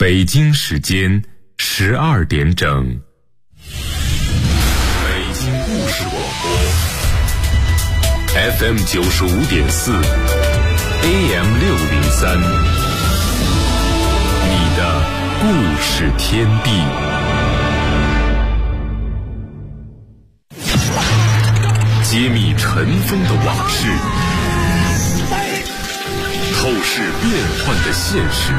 北京时间12点整。北京故事广播 FM 95.4 AM 603，你的故事天地。揭秘尘封的往事，透视变幻的现实，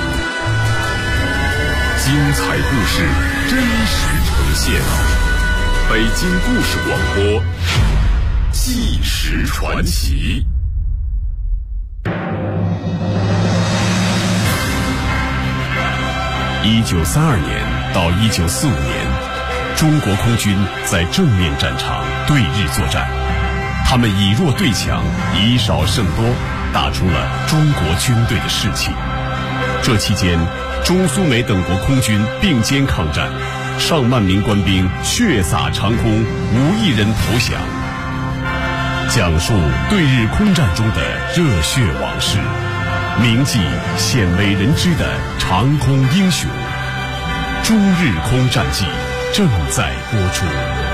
精彩故事真实呈现。北京故事广播，纪实传奇。1932年到1945年，中国空军在正面战场对日作战，他们以弱对强，以少胜多，打出了中国军队的士气。这期间，中苏美等国空军并肩抗战，上万名官兵血洒长空，无一人投降。讲述对日空战中的热血往事，铭记鲜为人知的长空英雄。中日空战记正在播出。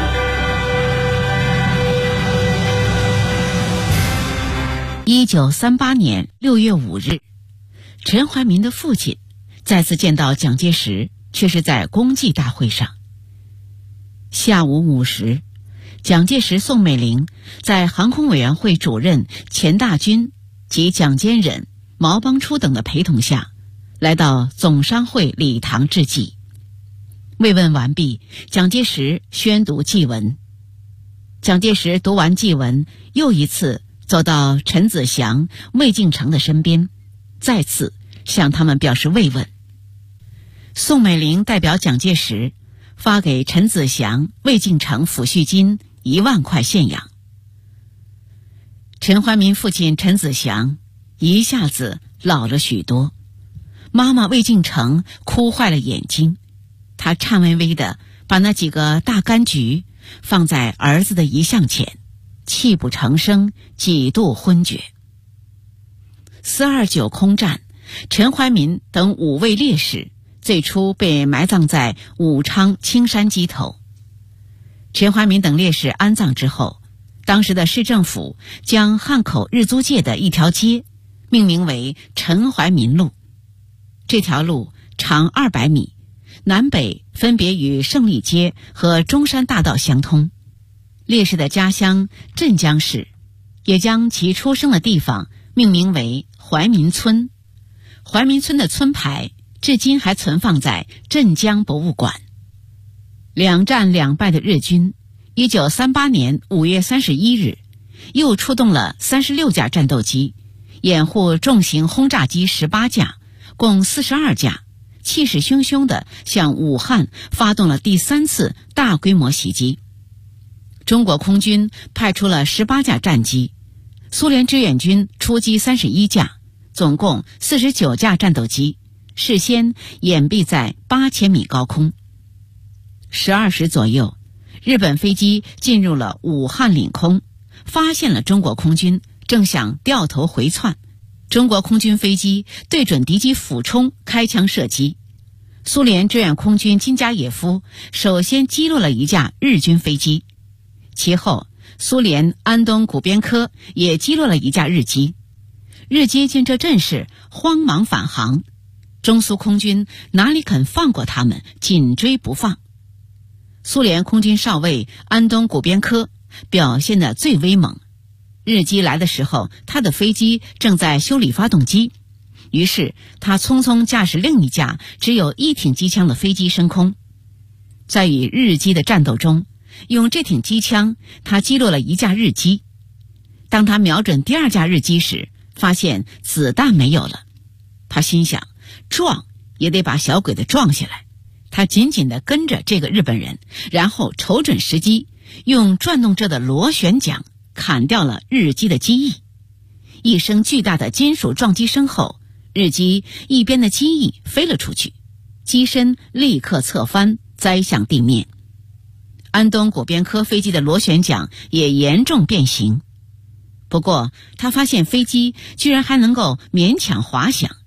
1938年6月5日，陈怀民的父亲再次见到蒋介石，却是在公祭大会上。下午5时，蒋介石、宋美龄在航空委员会主任钱大钧及蒋坚忍、毛邦初等的陪同下，来到总商会礼堂致祭。慰问完毕，蒋介石宣读祭文。蒋介石读完祭文，又一次走到陈子祥、魏晋成的身边，再次向他们表示慰问。宋美龄代表蒋介石发给陈子祥、魏晋成抚恤金1万块现养。陈怀民父亲陈子祥一下子老了许多，妈妈魏晋成哭坏了眼睛，他颤巍巍地把那几个大柑橘放在儿子的遗像前，泣不成声，几度昏厥。429空战，陈怀民等5位烈士最初被埋葬在武昌青山鸡头。陈怀民等烈士安葬之后，当时的市政府将汉口日租界的一条街命名为陈怀民路。这条路长200米，南北分别与胜利街和中山大道相通。烈士的家乡镇江市也将其出生的地方命名为怀民村。怀民村的村牌至今还存放在镇江博物馆。2战2败的日军1938年5月31日又出动了36架战斗机，掩护重型轰炸机18架，共42架，气势汹汹地向武汉发动了第3次大规模袭击。中国空军派出了18架战机，苏联志愿军出击31架，总共49架战斗机，事先掩蔽在8000米高空。12时左右，日本飞机进入了武汉领空，发现了中国空军，正想掉头回窜。中国空军飞机对准敌机俯冲开枪射击，苏联志愿空军金加耶夫首先击落了一架日军飞机，其后苏联安东古边科也击落了一架日机。日机见这阵势，慌忙返航，中苏空军哪里肯放过他们，紧追不放。苏联空军少尉安东古边科表现得最威猛，日机来的时候，他的飞机正在修理发动机，于是他匆匆驾驶另一架只有1挺机枪的飞机升空。在与日机的战斗中，用这挺机枪他击落了一架日机。当他瞄准第2架日机时，发现子弹没有了，他心想，撞也得把小鬼子撞下来。他紧紧地跟着这个日本人，然后瞅准时机，用转动着的螺旋桨砍掉了日机的机翼。一声巨大的金属撞击声后，日机一边的机翼飞了出去，机身立刻侧翻，栽向地面。安东古边科飞机的螺旋桨也严重变形，不过他发现飞机居然还能够勉强滑翔，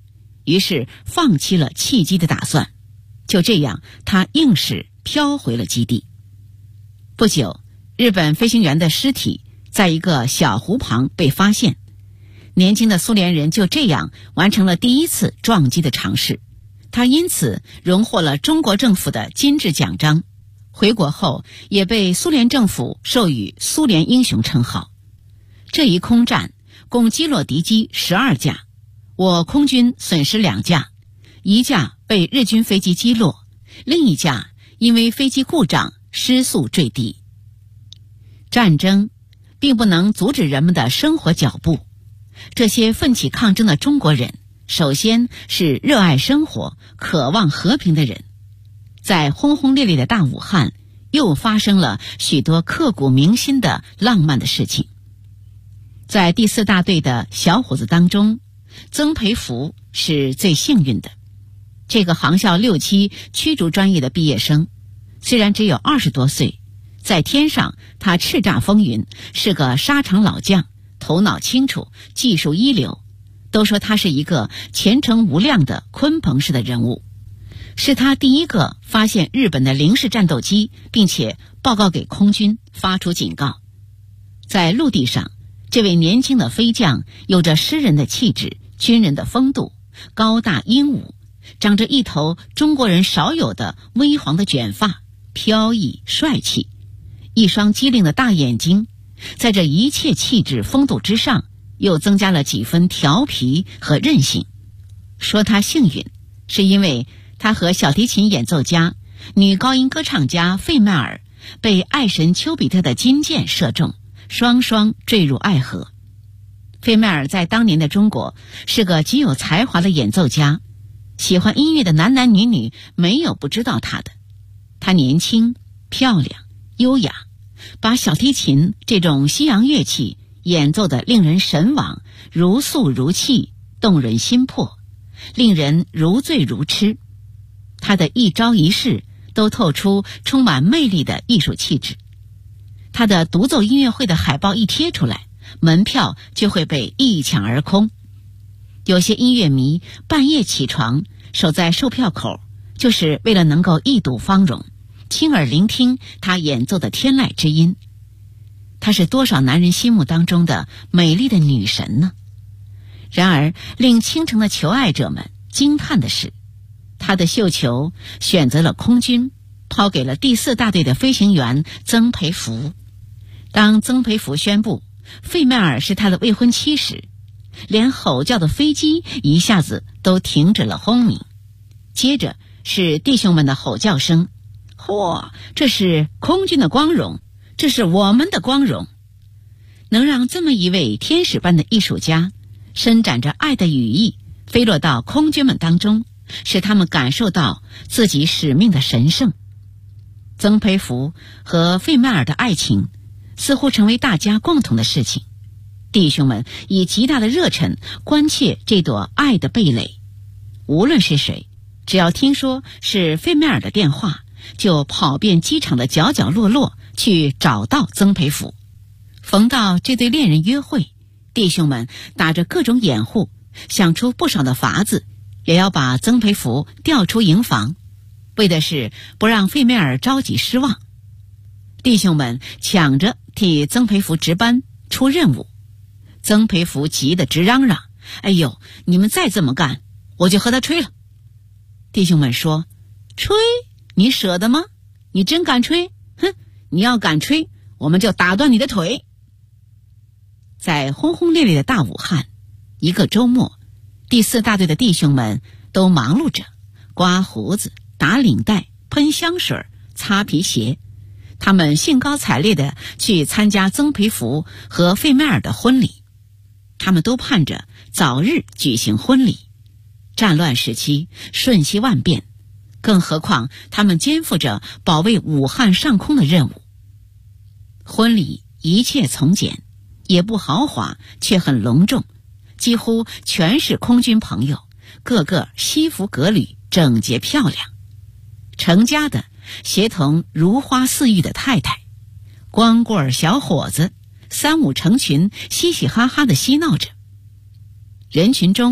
于是放弃了弃机的打算。就这样，他硬是飘回了基地。不久，日本飞行员的尸体在一个小湖旁被发现。年轻的苏联人就这样完成了第一次撞击的尝试，他因此荣获了中国政府的金质奖章，回国后也被苏联政府授予苏联英雄称号。这一空战共击落敌机12架，我空军损失2架，一架被日军飞机击落，另一架因为飞机故障失速坠地。战争并不能阻止人们的生活脚步，这些奋起抗争的中国人，首先是热爱生活、渴望和平的人。在轰轰烈烈的大武汉，又发生了许多刻骨铭心的浪漫的事情。在第4大队的小伙子当中，曾培福是最幸运的。这个航校6期驱逐专业的毕业生，虽然只有20多岁，在天上他叱咤风云，是个沙场老将，头脑清楚，技术一流，都说他是一个前程无量的鲲鹏式的人物。是他第一个发现日本的零式战斗机，并且报告给空军，发出警告。在陆地上，这位年轻的飞将有着诗人的气质，军人的风度，高大英武，长着一头中国人少有的微黄的卷发，飘逸帅气，一双机灵的大眼睛，在这一切气质风度之上，又增加了几分调皮和任性。说他幸运，是因为他和小提琴演奏家、女高音歌唱家费迈尔被爱神丘比特的金箭射中，双双坠入爱河。费迈尔在当年的中国是个极有才华的演奏家，喜欢音乐的男男女女没有不知道他的。他年轻、漂亮、优雅，把小提琴这种西洋乐器演奏得令人神往，如诉如泣，动人心魄，令人如醉如痴。他的一招一式都透出充满魅力的艺术气质。他的独奏音乐会的海报一贴出来，门票就会被一抢而空。有些音乐迷半夜起床，守在售票口，就是为了能够一睹芳容，亲耳聆听他演奏的天籁之音。她是多少男人心目当中的美丽的女神呢？然而令倾城的求爱者们惊叹的是，她的绣球选择了空军，抛给了第4大队的飞行员曾培福。当曾培福宣布费迈尔是他的未婚妻时，连吼叫的飞机一下子都停止了轰鸣。接着是弟兄们的吼叫声，嚯，这是空军的光荣，这是我们的光荣。能让这么一位天使般的艺术家伸展着爱的羽翼飞落到空军们当中，使他们感受到自己使命的神圣。曾培福和费迈尔的爱情似乎成为大家共同的事情，弟兄们以极大的热忱关切这朵爱的蓓蕾。无论是谁，只要听说是费迈尔的电话，就跑遍机场的角角落落去找到曾培福。逢到这对恋人约会，弟兄们打着各种掩护，想出不少的法子，也要把曾培福调出营房，为的是不让费迈尔着急失望。弟兄们抢着替曾培福值班出任务，曾培福急得直嚷嚷：哎呦，你们再这么干，我就和他吹了。弟兄们说：吹？你舍得吗？你真敢吹？哼，你要敢吹，我们就打断你的腿。在轰轰烈烈的大武汉，一个周末，第4大队的弟兄们都忙碌着，刮胡子、打领带、喷香水、擦皮鞋。他们兴高采烈地去参加曾培福和费迈尔的婚礼，他们都盼着早日举行婚礼。战乱时期瞬息万变，更何况他们肩负着保卫武汉上空的任务。婚礼一切从简，也不豪华，却很隆重，几乎全是空军朋友，个个西服革履，整洁漂亮。成家的协同如花似玉的太太，光棍小伙子3、5成群，嘻嘻哈哈地嬉闹着。人群中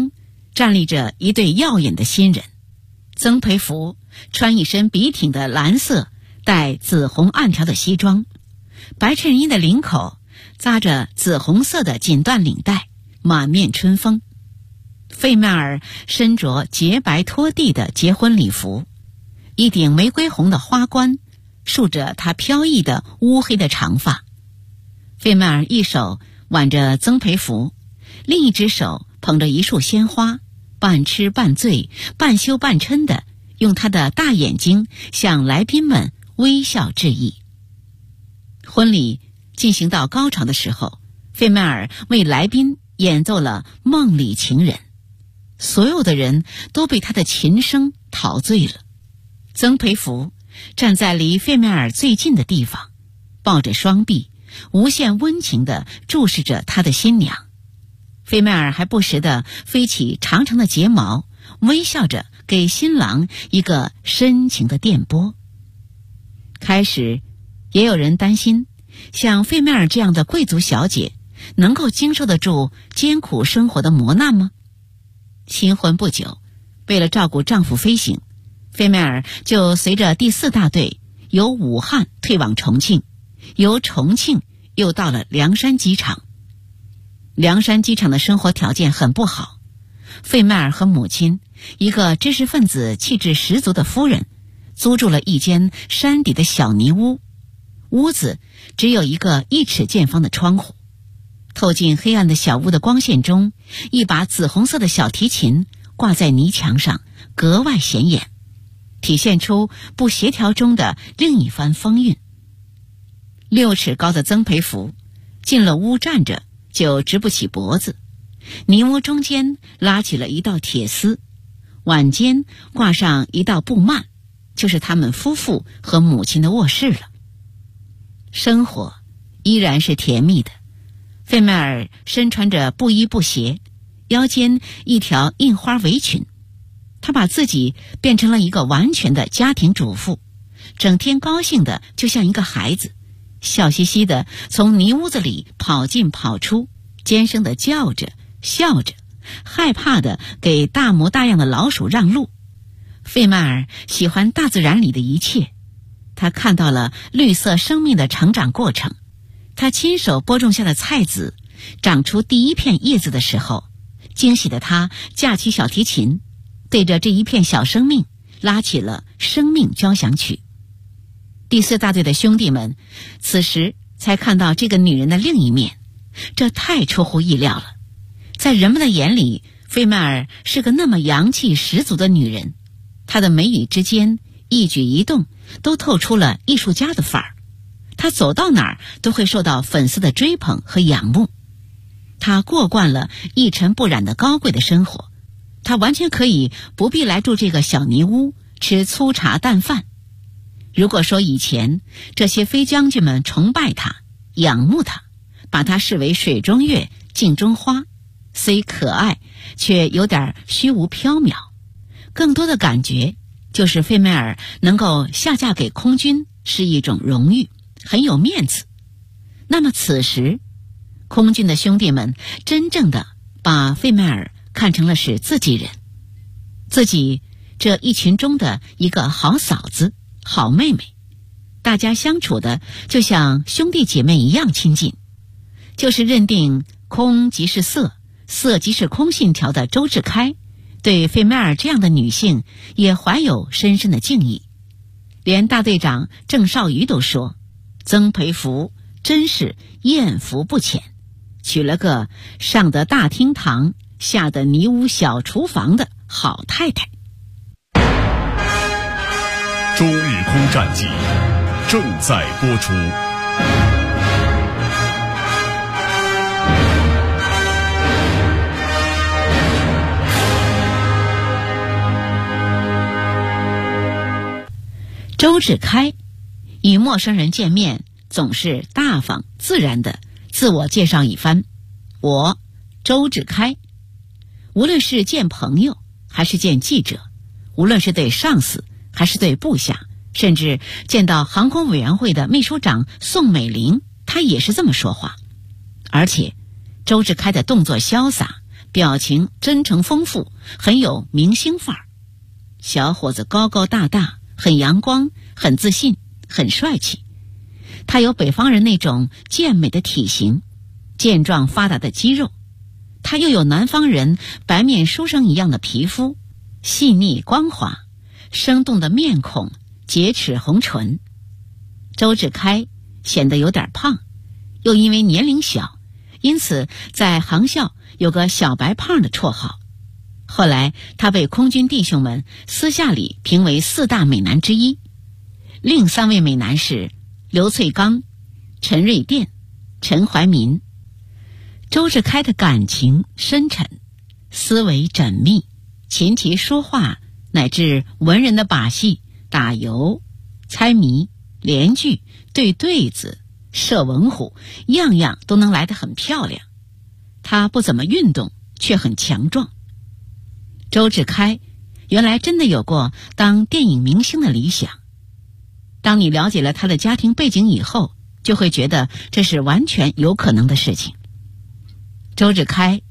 站立着一对耀眼的新人。曾培福穿一身笔挺的蓝色带紫红暗条的西装，白衬衣的领口扎着紫红色的锦缎领带，满面春风。费迈尔身着洁白拖地的结婚礼服，一顶玫瑰红的花冠束着她飘逸的乌黑的长发。费迈尔一手挽着曾培福，另一只手捧着一束鲜花，半吃半醉半羞半嗔的用他的大眼睛向来宾们微笑致意。婚礼进行到高潮的时候，费迈尔为来宾演奏了《梦里情人》，所有的人都被他的琴声陶醉了。曾培福站在离费迈尔最近的地方，抱着双臂，无限温情地注视着他的新娘。费迈尔还不时地飞起长长的睫毛，微笑着给新郎一个深情的电波。开始也有人担心，像费迈尔这样的贵族小姐能够经受得住艰苦生活的磨难吗？新婚不久，为了照顾丈夫飞行，费迈尔就随着第4大队由武汉退往重庆，由重庆又到了凉山机场。凉山机场的生活条件很不好，费迈尔和母亲，一个知识分子气质十足的夫人，租住了一间山底的小泥屋，屋子只有一个1尺见方的窗户，透进黑暗的小屋的光线中，一把紫红色的小提琴挂在泥墙上，格外显眼，体现出不协调中的另一番风韵。6尺高的曾培福进了屋站着就直不起脖子，泥屋中间拉起了一道铁丝，碗间挂上一道布幔，就是他们夫妇和母亲的卧室了。生活依然是甜蜜的，费迈尔身穿着布衣布鞋，腰间一条印花围裙，她把自己变成了一个完全的家庭主妇，整天高兴的就像一个孩子，笑嘻嘻的从泥屋子里跑进跑出，尖声的叫着笑着，害怕的给大模大样的老鼠让路。费迈尔喜欢大自然里的一切，他看到了绿色生命的成长过程，他亲手播种下的菜籽长出第一片叶子的时候，惊喜的他架起小提琴，对着这一片小生命拉起了生命交响曲。第4大队的兄弟们此时才看到这个女人的另一面，这太出乎意料了。在人们的眼里，费迈尔是个那么洋气十足的女人，她的眉宇之间一举一动都透出了艺术家的范儿，她走到哪儿都会受到粉丝的追捧和仰慕。她过惯了一尘不染的高贵的生活，她完全可以不必来住这个小泥屋，吃粗茶淡饭。如果说以前这些飞将军们崇拜她，仰慕她，把她视为水中月镜中花，虽可爱却有点虚无缥缈，更多的感觉就是费迈尔能够下嫁给空军是一种荣誉，很有面子。那么此时空军的兄弟们真正的把费迈尔看成了是自己人，自己这一群中的一个好嫂子好妹妹，大家相处的就像兄弟姐妹一样亲近。就是认定空即是色，色即是空信条的周志开，对费迈尔这样的女性也怀有深深的敬意。连大队长郑少瑜都说，曾培福真是艳福不浅，娶了个上得大厅堂下得泥屋小厨房的好太太。 中日空战记正在播出。 周志开与陌生人见面总是大方自然的自我介绍一番，我周志开。无论是见朋友还是见记者，无论是对上司还是对部下，甚至见到航空委员会的秘书长宋美龄，他也是这么说话。而且周志开的动作潇洒， 表情真诚丰富，很有明星范儿。小伙子高高大大，很阳光，很自信，很帅气。他有北方人那种健美的体型，健壮发达的肌肉，他又有南方人白面书生一样的皮肤，细腻光滑，生动的面孔，洁齿红唇。周志开显得有点胖，又因为年龄小，因此在航校有个小白胖的绰号。后来他被空军弟兄们私下里评为4大美男之一。另3位美男是刘翠刚、陈瑞电、陈怀民。周志开的感情深沉，思维缜密，琴棋书画乃至文人的把戏、打油、猜谜、连句、对对子、射文虎，样样都能来得很漂亮。他不怎么运动，却很强壮。周志开原来真的有过当电影明星的理想。当你了解了他的家庭背景以后，就会觉得这是完全有可能的事情。周志开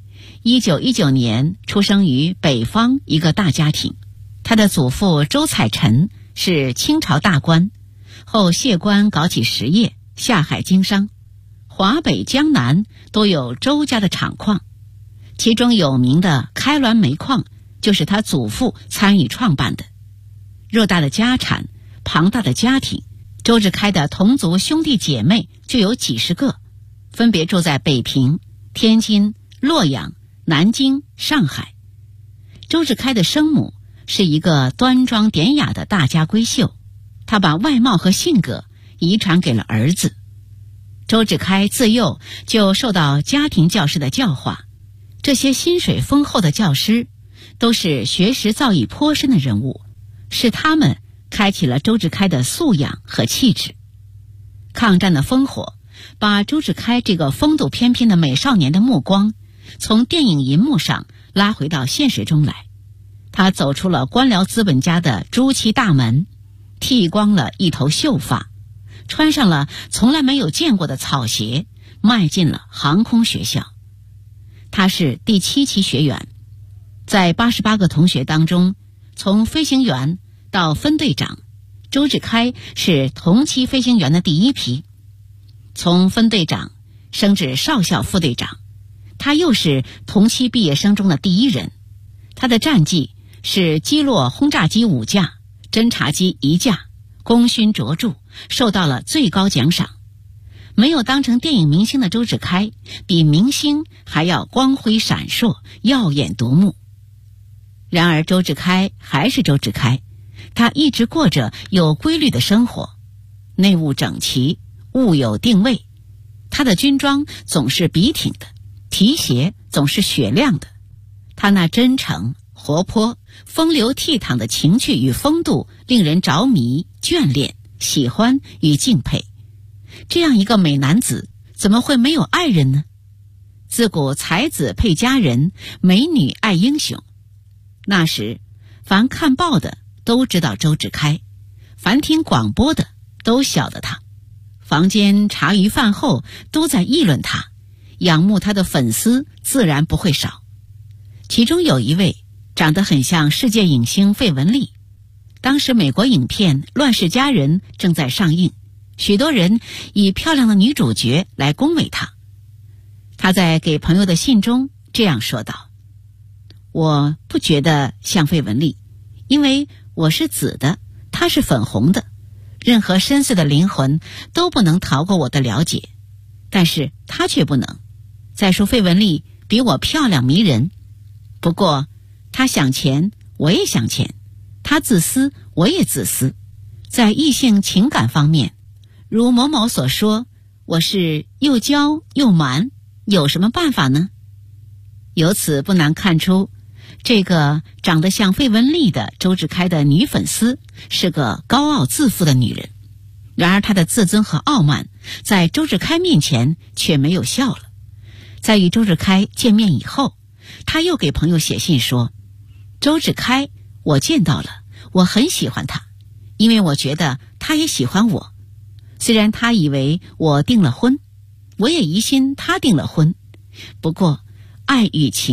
1919年出生于北方一个大家庭，他的祖父周采臣是清朝大官，后卸官搞起实业，下海经商，华北江南都有周家的厂矿，其中有名的开滦煤矿就是他祖父参与创办的。偌大的家产，庞大的家庭，周志开的同族兄弟姐妹就有几十个，分别住在北平、天津、洛阳、南京、上海。周志开的生母是一个端庄典雅的大家闺秀，她把外貌和性格遗传给了儿子。周志开自幼就受到家庭教师的教化，这些薪水丰厚的教师都是学识造诣颇深的人物，是他们开启了周志开的素养和气质。抗战的烽火把周志开这个风度翩翩的美少年的目光从电影银幕上拉回到现实中来。他走出了官僚资本家的朱漆大门，剃光了一头秀发，穿上了从来没有见过的草鞋，迈进了航空学校。他是第7期学员，在88个同学当中，从飞行员到分队长，周志开是同期飞行员的第1批。从分队长升至少校副队长，他又是同期毕业生中的第1人。他的战绩是击落轰炸机5架，侦察机1架，功勋卓著，受到了最高奖赏。没有当成电影明星的周志开，比明星还要光辉闪烁，耀眼夺目。然而周志开还是周志开，他一直过着有规律的生活，内务整齐，物有定位。他的军装总是笔挺的，提鞋总是雪亮的。他那真诚、活泼、风流倜傥的情趣与风度，令人着迷、眷恋、喜欢与敬佩。这样一个美男子，怎么会没有爱人呢？自古才子配佳人，美女爱英雄。那时凡看报的都知道周志开，凡听广播的都晓得他，房间茶余饭后都在议论他，仰慕他的粉丝自然不会少。其中有一位长得很像世界影星费雯丽，当时美国影片《乱世佳人》正在上映，许多人以漂亮的女主角来恭维她。她在给朋友的信中这样说道：我不觉得像费雯丽，因为我是紫的，她是粉红的，任何深邃的灵魂都不能逃过我的了解，但是她却不能。再说费雯丽比我漂亮迷人，不过她想钱，我也想钱，她自私，我也自私。在异性情感方面，如某某所说，我是又娇又蛮，有什么办法呢？由此不难看出，这个长得像费雯丽的周志开的女粉丝是个高傲自负的女人。然而她的自尊和傲慢在周志开面前却没有效了。在与周志开见面以后，她又给朋友写信说，周志开我见到了，我很喜欢他，因为我觉得他也喜欢我。虽然他以为我订了婚，我也疑心他订了婚，不过爱与情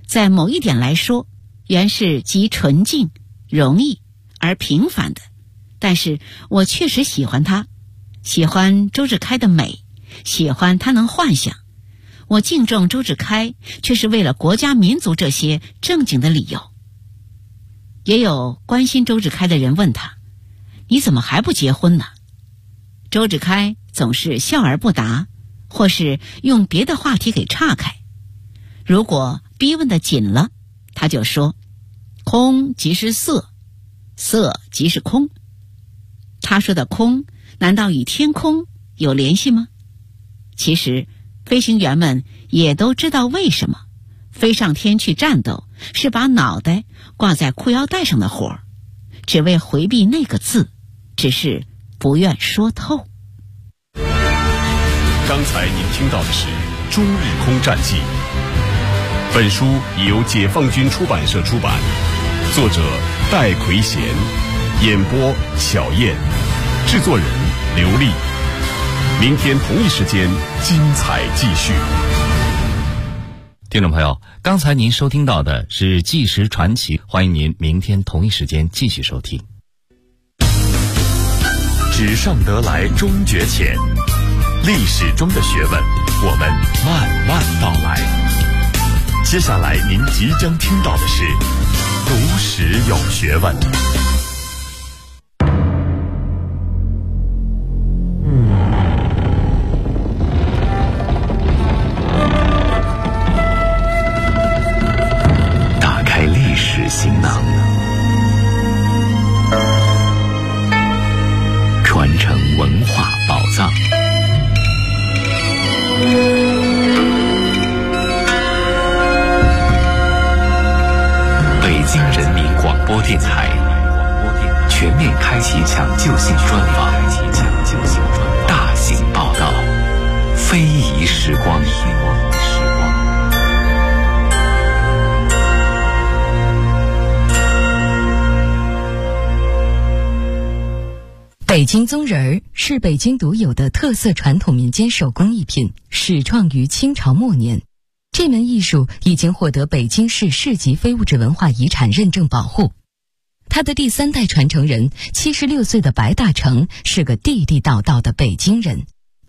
在某一点来说，原是极纯净、容易而平凡的，但是我确实喜欢它，喜欢周志开的美，喜欢他能幻想。我敬重周志开，却是为了国家民族这些正经的理由。也有关心周志开的人问他，你怎么还不结婚呢？周志开总是笑而不答，或是用别的话题给岔开。如果逼问的紧了，他就说，空即是色，色即是空。他说的空，难道与天空有联系吗？其实飞行员们也都知道为什么飞上天去战斗是把脑袋挂在裤腰带上的活儿，只为回避那个字，只是不愿说透。 刚才您听到的是《中日空战记》，本书由解放军出版社出版，作者戴奎贤，演播小燕，制作人刘丽。明天同一时间精彩继续。 听众朋友，刚才您收听到的是《纪实传奇》，欢迎您明天同一时间继续收听。 纸上得来终觉浅，历史中的学问，我们慢慢道来。接下来您即将听到的是读史有学问。打开历史行囊，传承文化宝藏。北京人民广播电台全面开启抢救性专访，大型报道，非遗时光。 北京宗人儿是北京独有的特色传统民间手工艺品，始创于清朝末年。这门艺术已经获得北京市市级非物质文化遗产认证保护。他的第3代传承人76岁的白大成是个地地道道的北京人。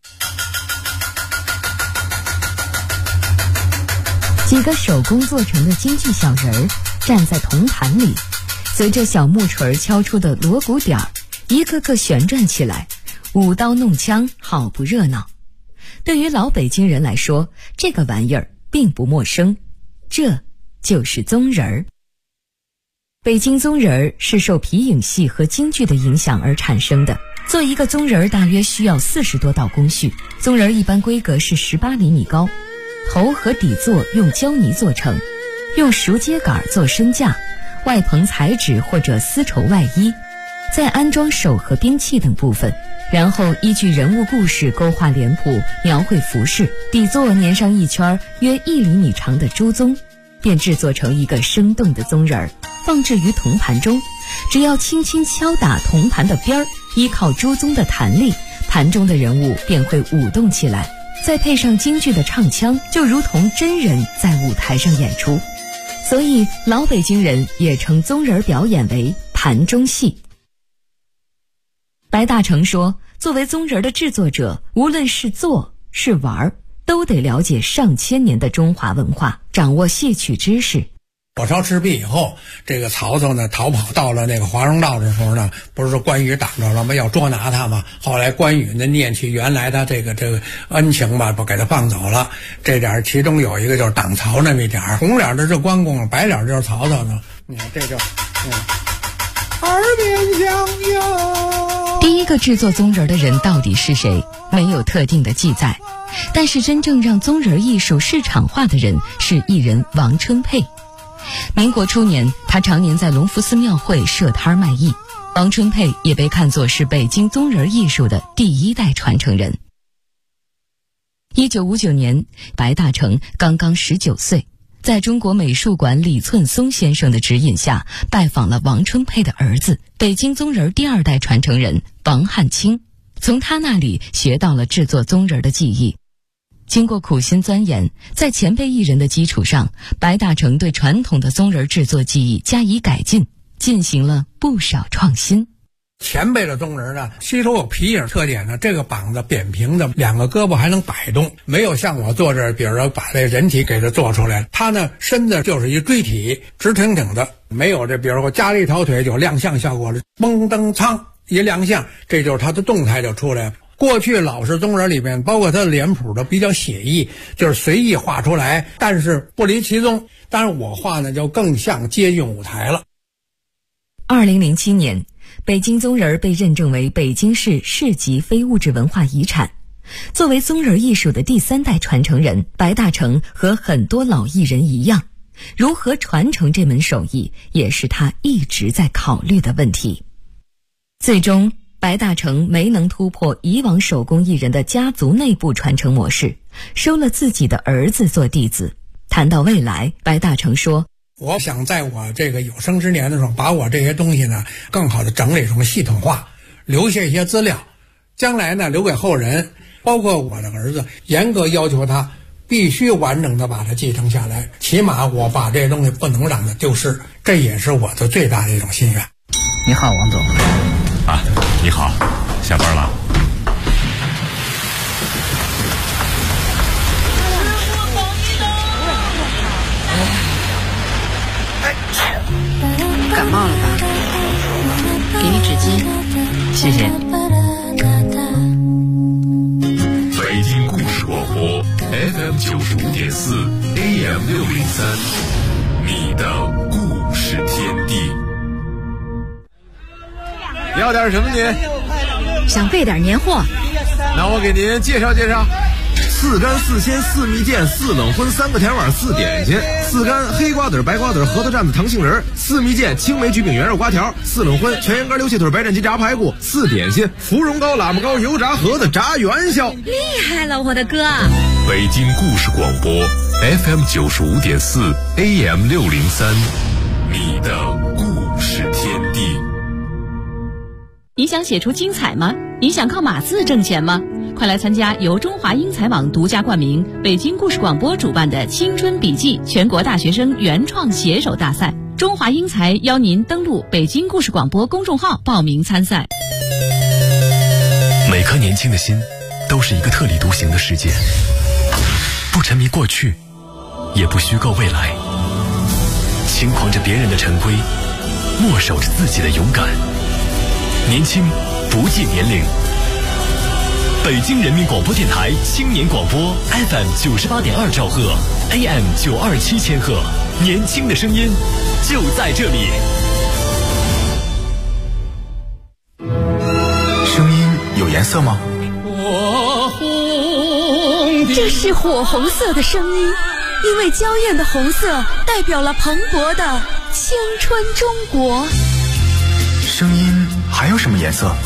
几个手工做成的京剧小人儿站在铜盘里，随着小木锤敲出的锣鼓点儿，一个个旋转起来，舞刀弄枪，好不热闹。对于老北京人来说，这个玩意儿并不陌生，这就是宗人儿。北京宗人儿是受皮影戏和京剧的影响而产生的。做一个宗人儿大约需要40多道工序。宗人儿一般规格是18厘米高，头和底座用胶泥做成，用熟秸秆做身架，外棚彩纸或者丝绸外衣，再安装手和兵器等部分，然后依据人物故事勾画脸谱，描绘服饰，底座粘上一圈约1厘米长的朱宗，便制作成一个生动的宗人儿，放置于铜盘中。只要轻轻敲打铜盘的边儿，依靠朱宗的弹力，盘中的人物便会舞动起来，再配上京剧的唱腔，就如同真人在舞台上演出。所以老北京人也称宗人表演为盘中戏。白大成说，作为宗人的制作者，无论是做是玩，都得了解上千年的中华文化，掌握戏曲知识。 火烧赤壁以后，这个曹操呢逃跑到了那个华容道的时候呢，不是说关羽挡着了吗？要捉拿他嘛。后来关羽呢念起原来他这个恩情吧，不给他放走了。这点其中有一个就是挡曹那么一点，红脸的是关公，白脸就是曹操呢。你看这就耳边响哟。 第一个制作宗人的人到底是谁？没有特定的记载，但是真正让宗人艺术市场化的人是艺人王春佩。民国初年，他常年在隆福寺庙会设摊卖艺。王春佩也被看作是北京宗人艺术的第1代传承人。1959年，白大成刚刚19岁，在中国美术馆李寸松先生的指引下，拜访了王春佩的儿子，北京宗人第2代传承人王汉卿，从他那里学到了制作宗人的技艺。 经过苦心钻研，在前辈艺人的基础上，白大成对传统的宗人制作技艺加以改进，进行了不少创新。 前辈的宗人呢，吸收有皮影特点呢，这个膀子扁平的，两个胳膊还能摆动，没有像我坐这儿，比如说把这人体给它做出来。他呢，身子就是一锥体，直挺挺的，没有这，比如说加了一条腿就亮相效果了，嘣噔噌一亮相，这就是他的动态就出来了。过去老式宗人里面，包括他的脸谱都比较写意，就是随意画出来，但是不离其宗。当然我画呢就更像接近舞台了。 2007年，北京宗人被认证为北京市市级非物质文化遗产。作为宗人艺术的第3代传承人，白大成和很多老艺人一样，如何传承这门手艺，也是他一直在考虑的问题。最终，白大成没能突破以往手工艺人的家族内部传承模式，收了自己的儿子做弟子。谈到未来，白大成说， 我想在我这个有生之年的时候，把我这些东西呢，更好的整理成系统化，留下一些资料，将来呢留给后人，包括我的儿子，严格要求他必须完整的把它继承下来，起码我把这些东西不能让它丢失，这也是我的最大的一种心愿。 你好，王总。 啊，你好，下班了。 感冒了吧？给你纸巾。 谢谢。 北京故事广播 FM 95.4 AM 603，你的故事天地。 要点什么您？ 想备点年货。 那我给您介绍介绍。4干4鲜4蜜饯4冷荤3个甜碗4点心，4干黑瓜子白瓜子核桃蘸子糖杏仁，4蜜饯青梅焗饼圆肉瓜条，4冷荤全羊肝溜蟹腿白斩鸡炸排骨，4点心芙蓉糕喇嘛糕油炸盒子炸元宵。 厉害了，我的哥！ 北京故事广播 FM 95.4 AM 603，你的故事天地。 你想写出精彩吗？你想靠码字挣钱吗？快来参加由中华英才网独家冠名、北京故事广播主办的青春笔记全国大学生原创写手大赛。中华英才邀您登录北京故事广播公众号报名参赛。 每颗年轻的心都是一个特立独行的世界，不沉迷过去，也不虚构未来，轻狂着别人的陈规，默守着自己的勇敢。年轻不计年龄。北京人民广播电台青年广播 FM 98.2兆赫 AM 927千赫，年轻的声音就在这里。 声音有颜色吗？ 这是火红色的声音，因为娇艳的红色代表了蓬勃的青春中国。 声音还有什么颜色？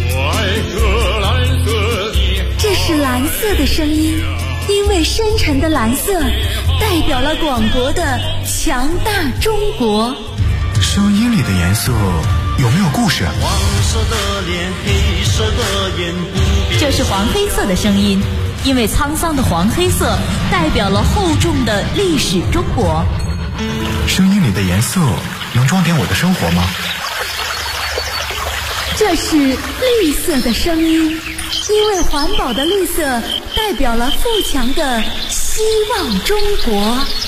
这是蓝色的声音，因为深沉的蓝色代表了广博的强大中国。 声音里的颜色有没有故事？ 这是黄黑色的声音，因为沧桑的黄黑色代表了厚重的历史中国。 声音里的颜色能装点我的生活吗？ 这是绿色的声音，因为环保的绿色代表了富强的希望中国。